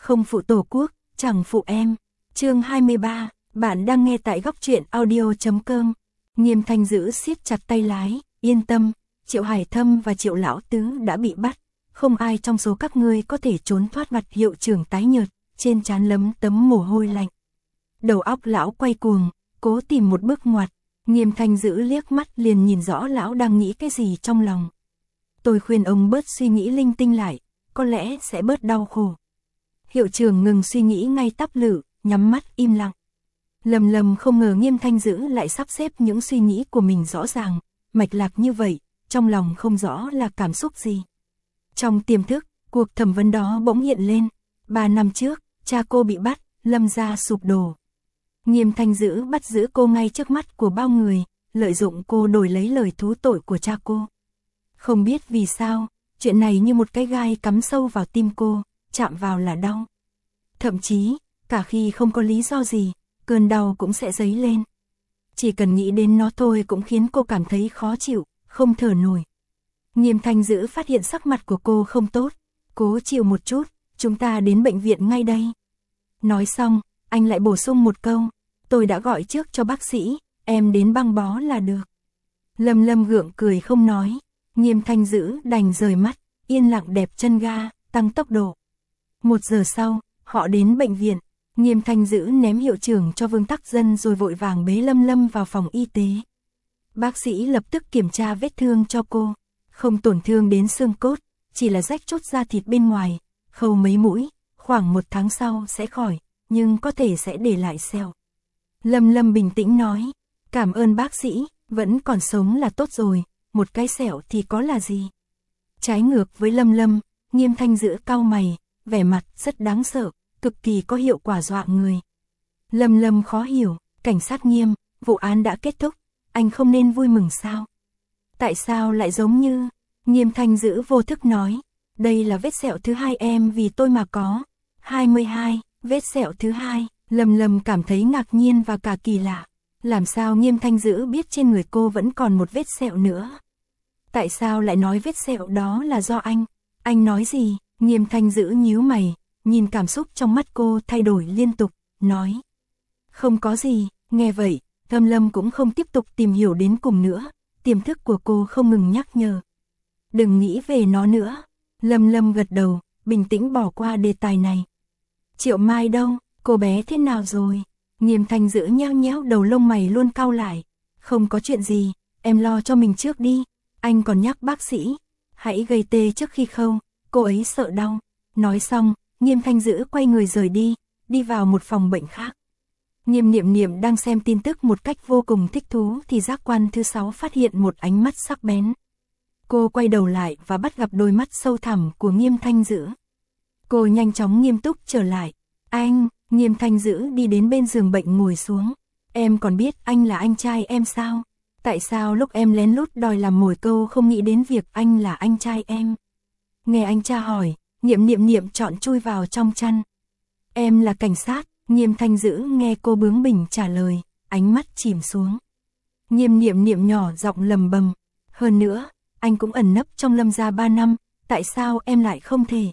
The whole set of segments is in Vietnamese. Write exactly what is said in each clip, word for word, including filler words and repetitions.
Không phụ tổ quốc, chẳng phụ em. Chương hai mươi ba, bạn đang nghe tại góc truyện audio.com. Nghiêm Thanh giữ siết chặt tay lái, yên tâm, Triệu Hải Thâm và Triệu Lão Tứ đã bị bắt. Không ai trong số các ngươi có thể trốn thoát. Mặt hiệu trưởng tái nhợt, trên trán lấm tấm mồ hôi lạnh. Đầu óc lão quay cuồng, cố tìm một bước ngoặt. Nghiêm Thanh giữ liếc mắt liền nhìn rõ lão đang nghĩ cái gì trong lòng. Tôi khuyên ông bớt suy nghĩ linh tinh lại, có lẽ sẽ bớt đau khổ. Hiệu trưởng ngừng suy nghĩ ngay tắp lự, nhắm mắt im lặng. Lầm lầm không ngờ Nghiêm Thanh giữ lại sắp xếp những suy nghĩ của mình rõ ràng, mạch lạc như vậy, trong lòng không rõ là cảm xúc gì. Trong tiềm thức, cuộc thẩm vấn đó bỗng hiện lên. Ba năm trước, cha cô bị bắt, Lâm gia sụp đổ. Nghiêm Thanh giữ bắt giữ cô ngay trước mắt của bao người, lợi dụng cô đổi lấy lời thú tội của cha cô. Không biết vì sao, chuyện này như một cái gai cắm sâu vào tim cô, chạm vào là đau. Thậm chí, cả khi không có lý do gì, cơn đau cũng sẽ dấy lên. Chỉ cần nghĩ đến nó thôi cũng khiến cô cảm thấy khó chịu, không thở nổi. Nghiêm Thanh giữ phát hiện sắc mặt của cô không tốt, cố chịu một chút, chúng ta đến bệnh viện ngay đây. Nói xong, anh lại bổ sung một câu, tôi đã gọi trước cho bác sĩ, em đến băng bó là được. Lâm Lâm gượng cười không nói, Nghiêm Thanh giữ đành rời mắt, yên lặng đạp chân ga, tăng tốc độ. Một giờ sau, họ đến bệnh viện, Nghiêm Thanh giữ ném hiệu trưởng cho Vương Tắc Dân rồi vội vàng bế Lâm Lâm vào phòng y tế. Bác sĩ lập tức kiểm tra vết thương cho cô, không tổn thương đến xương cốt, chỉ là rách chốt da thịt bên ngoài, khâu mấy mũi, khoảng một tháng sau sẽ khỏi, nhưng có thể sẽ để lại sẹo. Lâm Lâm bình tĩnh nói, cảm ơn bác sĩ, vẫn còn sống là tốt rồi, một cái sẹo thì có là gì. Trái ngược với Lâm Lâm, Nghiêm Thanh giữ cau mày, vẻ mặt rất đáng sợ, cực kỳ có hiệu quả dọa người. Lâm Lâm khó hiểu, cảnh sát Nghiêm, vụ án đã kết thúc, anh không nên vui mừng sao? Tại sao lại giống như... Nghiêm Thanh giữ vô thức nói, đây là vết sẹo thứ hai em vì tôi mà có. hai mươi hai, vết sẹo thứ hai, Lâm Lâm cảm thấy ngạc nhiên và cả kỳ lạ. Làm sao Nghiêm Thanh giữ biết trên người cô vẫn còn một vết sẹo nữa? Tại sao lại nói vết sẹo đó là do anh? Anh nói gì? Nghiêm Thanh giữ nhíu mày, nhìn cảm xúc trong mắt cô thay đổi liên tục, nói. Không có gì, nghe vậy, Lâm Lâm cũng không tiếp tục tìm hiểu đến cùng nữa, tiềm thức của cô không ngừng nhắc nhở. Đừng nghĩ về nó nữa. Lâm Lâm gật đầu, bình tĩnh bỏ qua đề tài này. Triệu Mai đâu, cô bé thế nào rồi? Nghiêm Thanh giữ nheo nhéo đầu lông mày luôn cau lại. Không có chuyện gì, em lo cho mình trước đi. Anh còn nhắc bác sĩ, hãy gây tê trước khi khâu, cô ấy sợ đau. Nói xong, Nghiêm Thanh giữ quay người rời đi, đi vào một phòng bệnh khác. Nghiêm Niệm Niệm đang xem tin tức một cách vô cùng thích thú thì giác quan thứ sáu phát hiện một ánh mắt sắc bén. Cô quay đầu lại và bắt gặp đôi mắt sâu thẳm của Nghiêm Thanh giữ. Cô nhanh chóng nghiêm túc trở lại. Anh, Nghiêm Thanh giữ đi đến bên giường bệnh ngồi xuống. Em còn biết anh là anh trai em sao? Tại sao lúc em lén lút đòi làm mồi câu không nghĩ đến việc anh là anh trai em? Nghe anh cha hỏi, Nghiêm Niệm Niệm chọn chui vào trong chăn. Em là cảnh sát. Nghiêm Thanh giữ nghe cô bướng bỉnh trả lời, ánh mắt chìm xuống. Nghiêm Niệm Niệm nhỏ giọng lầm bầm. Hơn nữa, anh cũng ẩn nấp trong Lâm gia ba năm, tại sao em lại không thể?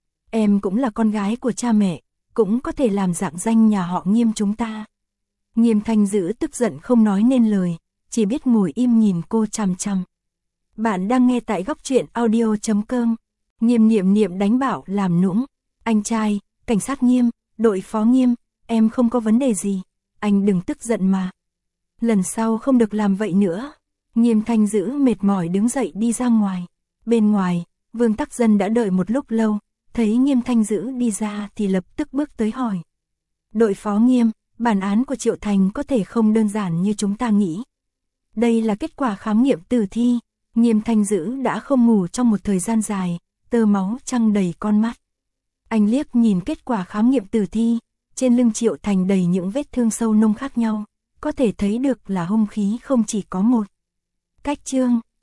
Em cũng là con gái của cha mẹ, cũng có thể làm rạng danh nhà họ Nghiêm chúng ta. Nghiêm Thanh giữ tức giận không nói nên lời, chỉ biết ngồi im nhìn cô chằm chằm. Bạn đang nghe tại góc truyện audio.com. Nghiêm Niệm Niệm đánh bảo làm nũng. Anh trai, cảnh sát Nghiêm, đội phó Nghiêm, em không có vấn đề gì, anh đừng tức giận mà. Lần sau không được làm vậy nữa. Nghiêm Thanh giữ mệt mỏi đứng dậy đi ra ngoài. Bên ngoài, Vương Tắc Dân đã đợi một lúc lâu, thấy Nghiêm Thanh giữ đi ra thì lập tức bước tới hỏi. Đội phó Nghiêm, bản án của Triệu Thành có thể không đơn giản như chúng ta nghĩ. Đây là kết quả khám nghiệm tử thi. Nghiêm Thanh giữ đã không ngủ trong một thời gian dài, tơ máu trăng đầy con mắt. Anh liếc nhìn kết quả khám nghiệm tử thi, trên lưng Triệu Thành đầy những vết thương sâu nông khác nhau, có thể thấy được là hung khí không chỉ có một. Cách chương